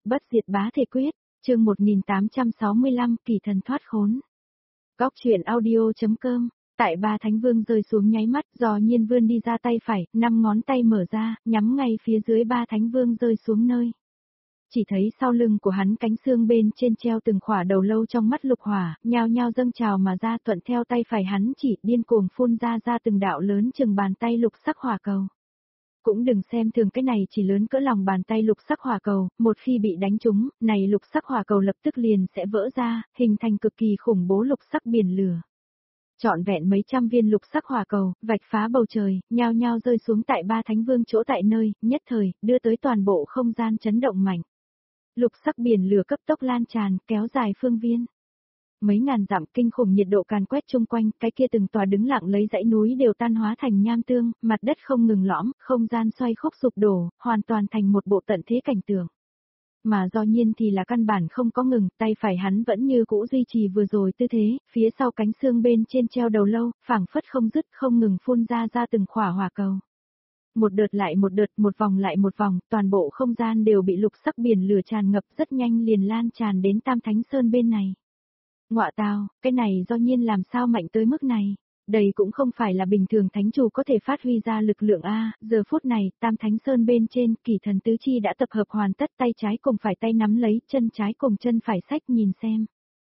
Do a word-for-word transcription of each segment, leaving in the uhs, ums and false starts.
Bất diệt bá thể quyết, chương một nghìn tám trăm sáu mươi lăm, kỳ thần thoát khốn. Góc truyện audio.com, tại ba thánh vương rơi xuống nháy mắt, Giò Nhiên vươn đi ra tay phải, năm ngón tay mở ra, nhắm ngay phía dưới ba thánh vương rơi xuống nơi. Chỉ thấy sau lưng của hắn cánh xương bên trên treo từng khỏa đầu lâu trong mắt lục hỏa, nhao nhao dâng trào mà ra, thuận theo tay phải hắn chỉ, điên cuồng phun ra ra từng đạo lớn chừng bàn tay lục sắc hỏa cầu. Cũng đừng xem thường cái này chỉ lớn cỡ lòng bàn tay lục sắc hỏa cầu, một khi bị đánh trúng, này lục sắc hỏa cầu lập tức liền sẽ vỡ ra, hình thành cực kỳ khủng bố lục sắc biển lửa. Trọn vẹn mấy trăm viên lục sắc hỏa cầu, vạch phá bầu trời, nhao nhao rơi xuống tại ba thánh vương chỗ tại nơi, nhất thời, đưa tới toàn bộ không gian chấn động mạnh. Lục sắc biển lửa cấp tốc lan tràn, kéo dài phương viên. Mấy ngàn dặm kinh khủng nhiệt độ càn quét chung quanh, cái kia từng tòa đứng lặng lấy dãy núi đều tan hóa thành nham tương, mặt đất không ngừng lõm, không gian xoay khúc sụp đổ, hoàn toàn thành một bộ tận thế cảnh tượng. Mà Giò Nhiên thì là căn bản không có ngừng, tay phải hắn vẫn như cũ duy trì vừa rồi tư thế, phía sau cánh xương bên trên treo đầu lâu, phảng phất không dứt không ngừng phun ra ra từng khỏa hỏa cầu. Một đợt lại một đợt, một vòng lại một vòng, toàn bộ không gian đều bị lục sắc biển lửa tràn ngập, rất nhanh liền lan tràn đến Tam Thánh Sơn bên này. Ngọa tào, cái này Giò Nhiên làm sao mạnh tới mức này? Đây cũng không phải là bình thường thánh chủ có thể phát huy ra lực lượng a. Giờ phút này, Tam Thánh Sơn bên trên, Kỳ Thần tứ chi đã tập hợp hoàn tất, tay trái cùng phải tay nắm lấy, chân trái cùng chân phải xách nhìn xem.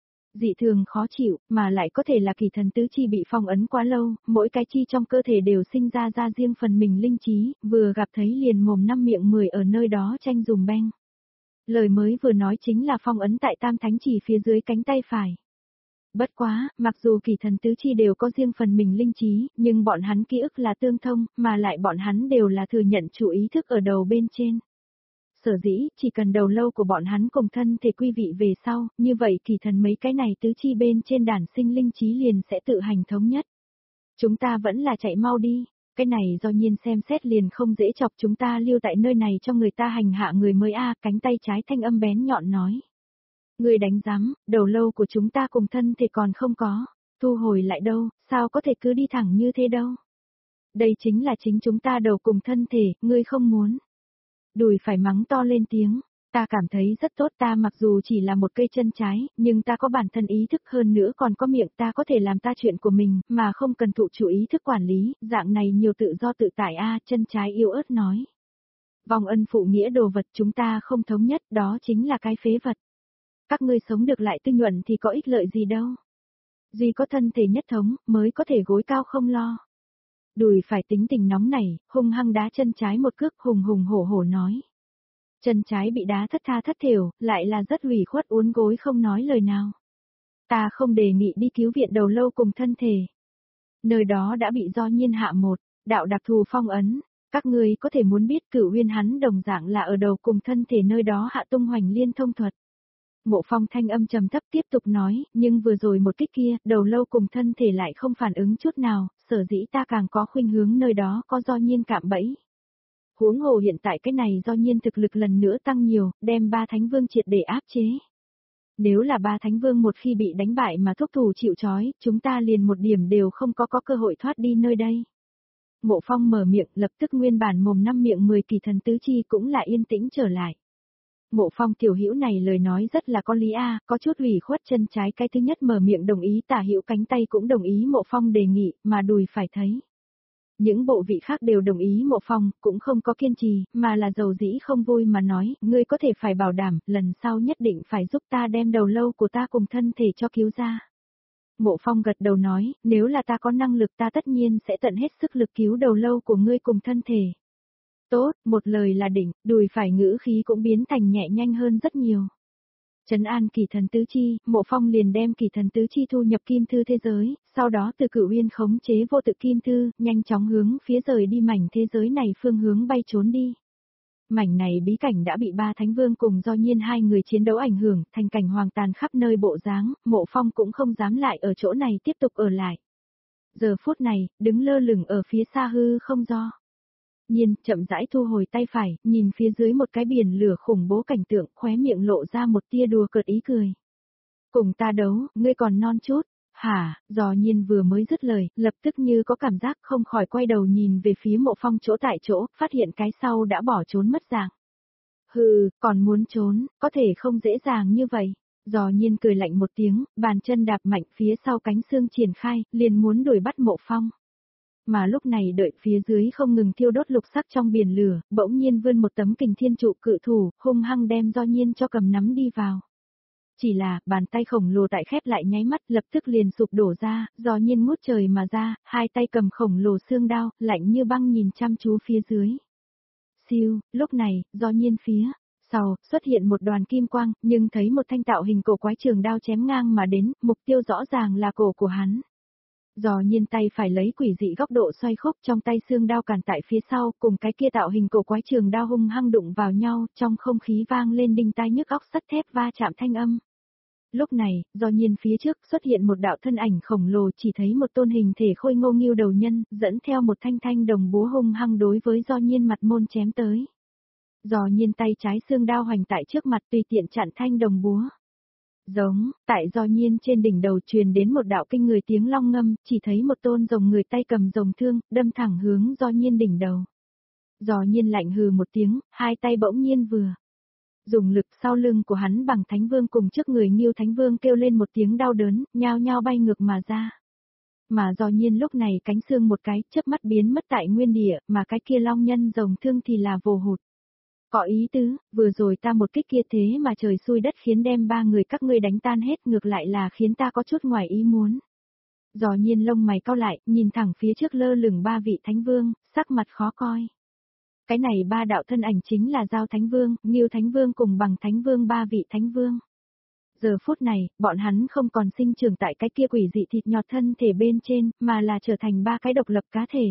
Dị thường khó chịu, mà lại có thể là Kỳ Thần tứ chi bị phong ấn quá lâu, mỗi cái chi trong cơ thể đều sinh ra ra riêng phần mình linh trí, vừa gặp thấy liền mồm năm miệng mười ở nơi đó tranh dùm beng. Lời mới vừa nói chính là phong ấn tại Tam Thánh chỉ phía dưới cánh tay phải. Bất quá, mặc dù Kỳ Thần tứ chi đều có riêng phần mình linh trí, nhưng bọn hắn ký ức là tương thông, mà lại bọn hắn đều là thừa nhận chủ ý thức ở đầu bên trên. Sở dĩ, chỉ cần đầu lâu của bọn hắn cùng thân thể quy vị về sau, như vậy Kỳ Thần mấy cái này tứ chi bên trên đản sinh linh trí liền sẽ tự hành thống nhất. Chúng ta vẫn là chạy mau đi, cái này Giò Nhiên xem xét liền không dễ chọc, chúng ta lưu tại nơi này cho người ta hành hạ người mới a. Cánh tay trái thanh âm bén nhọn nói. Người đánh giám, đầu lâu của chúng ta cùng thân thể còn không có, thu hồi lại đâu, sao có thể cứ đi thẳng như thế đâu. Đây chính là chính chúng ta đầu cùng thân thể, ngươi không muốn. Đùi phải mắng to lên tiếng, ta cảm thấy rất tốt, ta mặc dù chỉ là một cây chân trái, nhưng ta có bản thân ý thức, hơn nữa còn có miệng, ta có thể làm ta chuyện của mình, mà không cần thụ chủ ý thức quản lý, dạng này nhiều tự do tự tại a. Chân trái yếu ớt nói. Vòng ân phụ nghĩa đồ vật chúng ta không thống nhất, đó chính là cái phế vật. Các ngươi sống được lại tinh nhuận thì có ích lợi gì đâu. Duy có thân thể nhất thống, mới có thể gối cao không lo. Đùi phải tính tình nóng nảy, hung hăng đá chân trái một cước, hùng hùng hổ hổ nói. Chân trái bị đá thất tha thất thểu, lại là rất ủy khuất, uốn gối không nói lời nào. Ta không đề nghị đi cứu viện đầu lâu cùng thân thể. Nơi đó đã bị Giò Nhiên hạ một đạo đặc thù phong ấn. Các ngươi có thể muốn biết Cửu Uyên hắn đồng dạng là ở đầu cùng thân thể nơi đó hạ tung hoành liên thông thuật. Mộ Phong thanh âm trầm thấp tiếp tục nói, nhưng vừa rồi một kích kia, đầu lâu cùng thân thể lại không phản ứng chút nào, sở dĩ ta càng có khuynh hướng nơi đó có Giò Nhiên cạm bẫy. Huống hồ hiện tại cái này Giò Nhiên thực lực lần nữa tăng nhiều, đem ba thánh vương triệt để áp chế. Nếu là ba thánh vương một khi bị đánh bại mà thúc thủ chịu trói, chúng ta liền một điểm đều không có có cơ hội thoát đi nơi đây. Mộ Phong mở miệng, lập tức nguyên bản mồm năm miệng mười Kỳ Thần tứ chi cũng là yên tĩnh trở lại. Mộ Phong tiểu hữu này lời nói rất là có lý a, có chút ủy khuất. Chân trái cái thứ nhất mở miệng đồng ý, tả hữu cánh tay cũng đồng ý Mộ Phong đề nghị, mà đùi phải thấy. Những bộ vị khác đều đồng ý Mộ Phong, cũng không có kiên trì, mà là dầu dĩ không vui mà nói, ngươi có thể phải bảo đảm, lần sau nhất định phải giúp ta đem đầu lâu của ta cùng thân thể cho cứu ra. Mộ Phong gật đầu nói, nếu là ta có năng lực ta tất nhiên sẽ tận hết sức lực cứu đầu lâu của ngươi cùng thân thể. Tốt, một lời là đỉnh, đùi phải ngữ khí cũng biến thành nhẹ nhanh hơn rất nhiều. Trấn an Kỳ Thần tứ chi, Mộ Phong liền đem Kỳ Thần tứ chi thu nhập kim thư thế giới, sau đó từ Cửu Uyên khống chế vô tự kim thư, nhanh chóng hướng phía rời đi mảnh thế giới này phương hướng bay trốn đi. Mảnh này bí cảnh đã bị ba thánh vương cùng Giò Nhiên hai người chiến đấu ảnh hưởng, thành cảnh hoàng tàn khắp nơi bộ dáng, Mộ Phong cũng không dám lại ở chỗ này tiếp tục ở lại. Giờ phút này, đứng lơ lửng ở phía xa hư không do. Nhiên, chậm rãi thu hồi tay phải, nhìn phía dưới một cái biển lửa khủng bố cảnh tượng, khóe miệng lộ ra một tia đùa cợt ý cười. Cùng ta đấu, ngươi còn non chút, hả? Giò Nhiên vừa mới dứt lời, lập tức như có cảm giác không khỏi quay đầu nhìn về phía Mộ Phong chỗ tại chỗ, phát hiện cái sau đã bỏ trốn mất dạng. Hừ, còn muốn trốn, có thể không dễ dàng như vậy. Giò Nhiên cười lạnh một tiếng, bàn chân đạp mạnh phía sau cánh xương triển khai, liền muốn đuổi bắt Mộ Phong. Mà lúc này đợi phía dưới không ngừng thiêu đốt lục sắc trong biển lửa, bỗng nhiên vươn một tấm kình thiên trụ cự thủ, hung hăng đem Giò Nhiên cho cầm nắm đi vào. Chỉ là, bàn tay khổng lồ tại khép lại nháy mắt lập tức liền sụp đổ ra, Giò Nhiên ngút trời mà ra, hai tay cầm khổng lồ xương đao, lạnh như băng nhìn chăm chú phía dưới. Siêu, lúc này, Giò Nhiên phía sau, xuất hiện một đoàn kim quang, nhưng thấy một thanh tạo hình cổ quái trường đao chém ngang mà đến, mục tiêu rõ ràng là cổ của hắn. Giò Nhiên tay phải lấy quỷ dị góc độ xoay khúc trong tay xương đao cản tại phía sau, cùng cái kia tạo hình cổ quái trường đao hung hăng đụng vào nhau, trong không khí vang lên đinh tai nhức óc sắt thép va chạm thanh âm. Lúc này, Giò Nhiên phía trước xuất hiện một đạo thân ảnh khổng lồ, chỉ thấy một tôn hình thể khôi ngô nghưu đầu nhân, dẫn theo một thanh thanh đồng búa hung hăng đối với Giò Nhiên mặt môn chém tới. Giò Nhiên tay trái xương đao hoành tại trước mặt tùy tiện chặn thanh đồng búa. Giống, tại Giò Nhiên trên đỉnh đầu truyền đến một đạo kinh người tiếng long ngâm, chỉ thấy một tôn rồng người tay cầm rồng thương, đâm thẳng hướng Giò Nhiên đỉnh đầu. Giò Nhiên lạnh hừ một tiếng, hai tay bỗng nhiên vừa dùng lực, sau lưng của hắn bằng Thánh Vương cùng trước người Ngưu Thánh Vương kêu lên một tiếng đau đớn, nhao nhao bay ngược mà ra. Mà Giò Nhiên lúc này cánh xương một cái, chớp mắt biến mất tại nguyên địa, mà cái kia long nhân rồng thương thì là vồ hụt. Có ý tứ, vừa rồi ta một kích kia thế mà trời xui đất khiến đem ba người các ngươi đánh tan hết, ngược lại là khiến ta có chút ngoài ý muốn. Giò Nhiên lông mày cau lại, nhìn thẳng phía trước lơ lửng ba vị Thánh Vương, sắc mặt khó coi. Cái này ba đạo thân ảnh chính là Giao Thánh Vương, Ngưu Thánh Vương cùng Bằng Thánh Vương, ba vị Thánh Vương. Giờ phút này, bọn hắn không còn sinh trưởng tại cái kia quỷ dị thịt nhọt thân thể bên trên, mà là trở thành ba cái độc lập cá thể.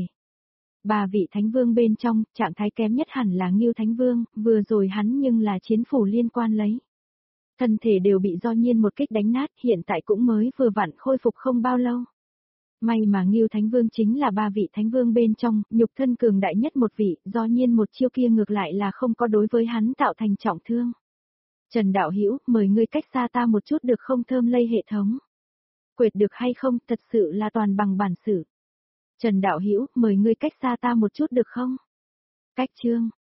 Ba vị Thánh Vương bên trong, trạng thái kém nhất hẳn là Ngưu Thánh Vương, vừa rồi hắn nhưng là chiến phủ liên quan lấy. Thân thể đều bị Giò Nhiên một kích đánh nát, hiện tại cũng mới vừa vặn khôi phục không bao lâu. May mà Ngưu Thánh Vương chính là ba vị Thánh Vương bên trong, nhục thân cường đại nhất một vị, Giò Nhiên một chiêu kia ngược lại là không có đối với hắn tạo thành trọng thương. Trần Đạo Hữu, mời ngươi cách xa ta một chút được không, thơm lây hệ thống. Quệt được hay không, thật sự là toàn bằng bản sự. Trần Đạo Hữu, mời ngươi cách xa ta một chút được không? Cách chương.